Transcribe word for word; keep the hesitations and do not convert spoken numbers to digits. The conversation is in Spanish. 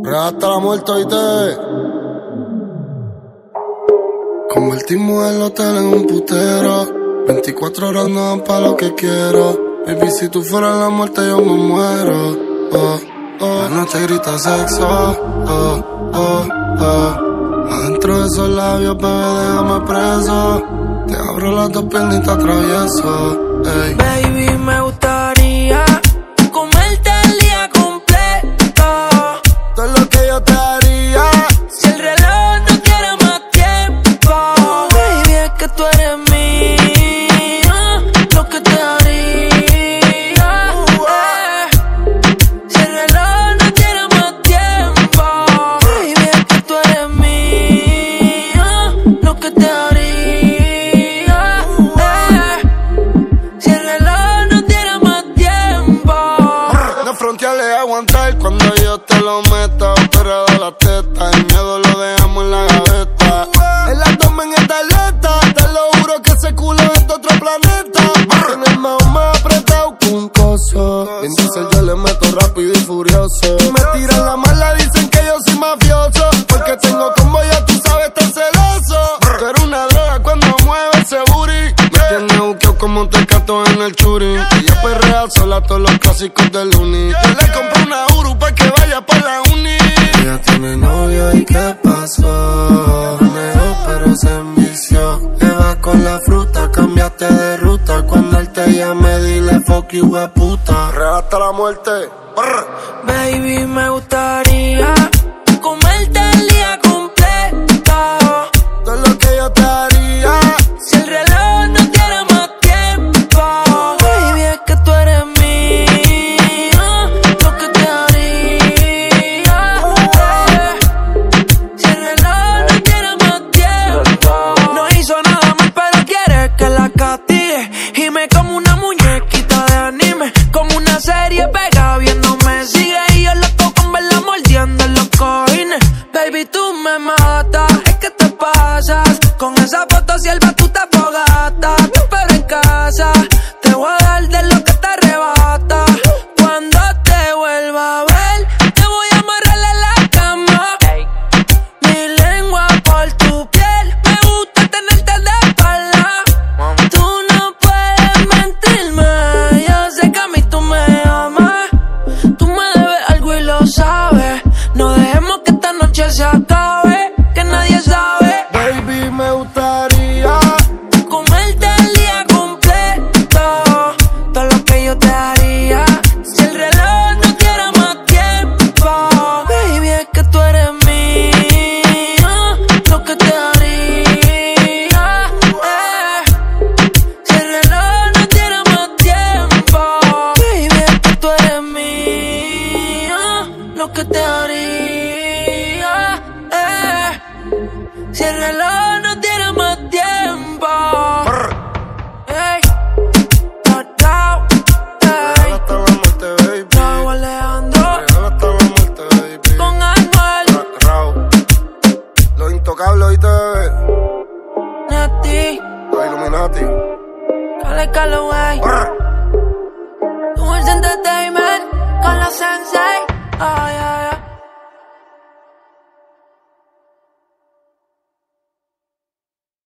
Hasta la muerte, oíste. Convertimos el hotel en un putero. veinticuatro horas no dan pa' lo que quiero. Baby, si tú fueras la muerte yo me muero. Oh, oh. La noche grita sexo. Oh, oh, oh. Adentro de esos labios, bebé, déjame preso. Te abro las dos piernas y te atravieso. Ey. Baby, me gustaría comerte el día completo. Todo lo que yo te haría. Si el reloj no quiere más tiempo. Baby, es que tú eres mío. Lo que te haría. eh. Si el reloj no quiere más tiempo. Baby, es que tú eres mío. Lo que te haría. Aguantar cuando yo te lo meta. Operado la teta, el miedo lo dejamos en la gaveta. El abdomen está alerta, te lo juro que ese culo es de otro planeta. Tiene el mao más apretado que un coso. Bien dice yo le meto rápido y furioso. Me tiran la mala, dicen que yo soy mafioso. Porque tengo como ya tú sabes tan celoso. Tú eres una droga cuando mueve ese booty. Me tiene buqueo como te cato en el churi. Ella perrea sola todos los clásicos del uni. Yo le compré una Uru pa' que vaya pa' la uni. Ella tiene novio y ¿qué pasó? Negó pero se envició. Le vas con la fruta, cambiaste de ruta. Cuando él te llame dile fuck you, we puta. Real hasta la muerte. Brr. Baby, me gustaría comerte el día completo. Todo lo que yo te haría. Si el reloj no tiene más tiempo. Baby, es que tú eres mío. Lo que te haría. eh. Si el reloj no tiene más tiempo. No hizo nada más pero quiere que la castigue. Y me como una muñequita de anime. Como una serie pega viendo me sigue. Y yo loco con verla mordiendo en los cojines. Baby, tú me matas. Es que te pasas. Con esa foto sierva tú te afogatas. Te espero en casa. Te voy a dar de lo que te arrebata. Cuando te vuelva a ver, te voy a amarrarle la cama. Mi lengua por tu piel. Me gusta tenerte de espalda. Tú no puedes mentirme. Yo sé que a mí tú me amas. Tú me debes algo y lo sabes. No dejemos que esta noche se acabe. Que nadie sabe. Baby, me gustaría Comerte el día completo. Todo lo que yo te haría. Si el reloj no quiere más tiempo. Baby, es que tú eres mío. Lo que te haría. eh. Si el reloj no tiene más tiempo. Baby, es que tú eres mío. Lo que te haría. eh. Si el reloj no tiene más tiempo. Ey, tocao, ey. hasta la muerte, baby. Raúl Alejandro Real hasta la muerte, baby. con Anuel, Raúl. Los intocables, oíste, bebé. Nati, Los Illuminati. Cale Calloway, Brr. Tools Entertainment con los Sensei. Ay, ay.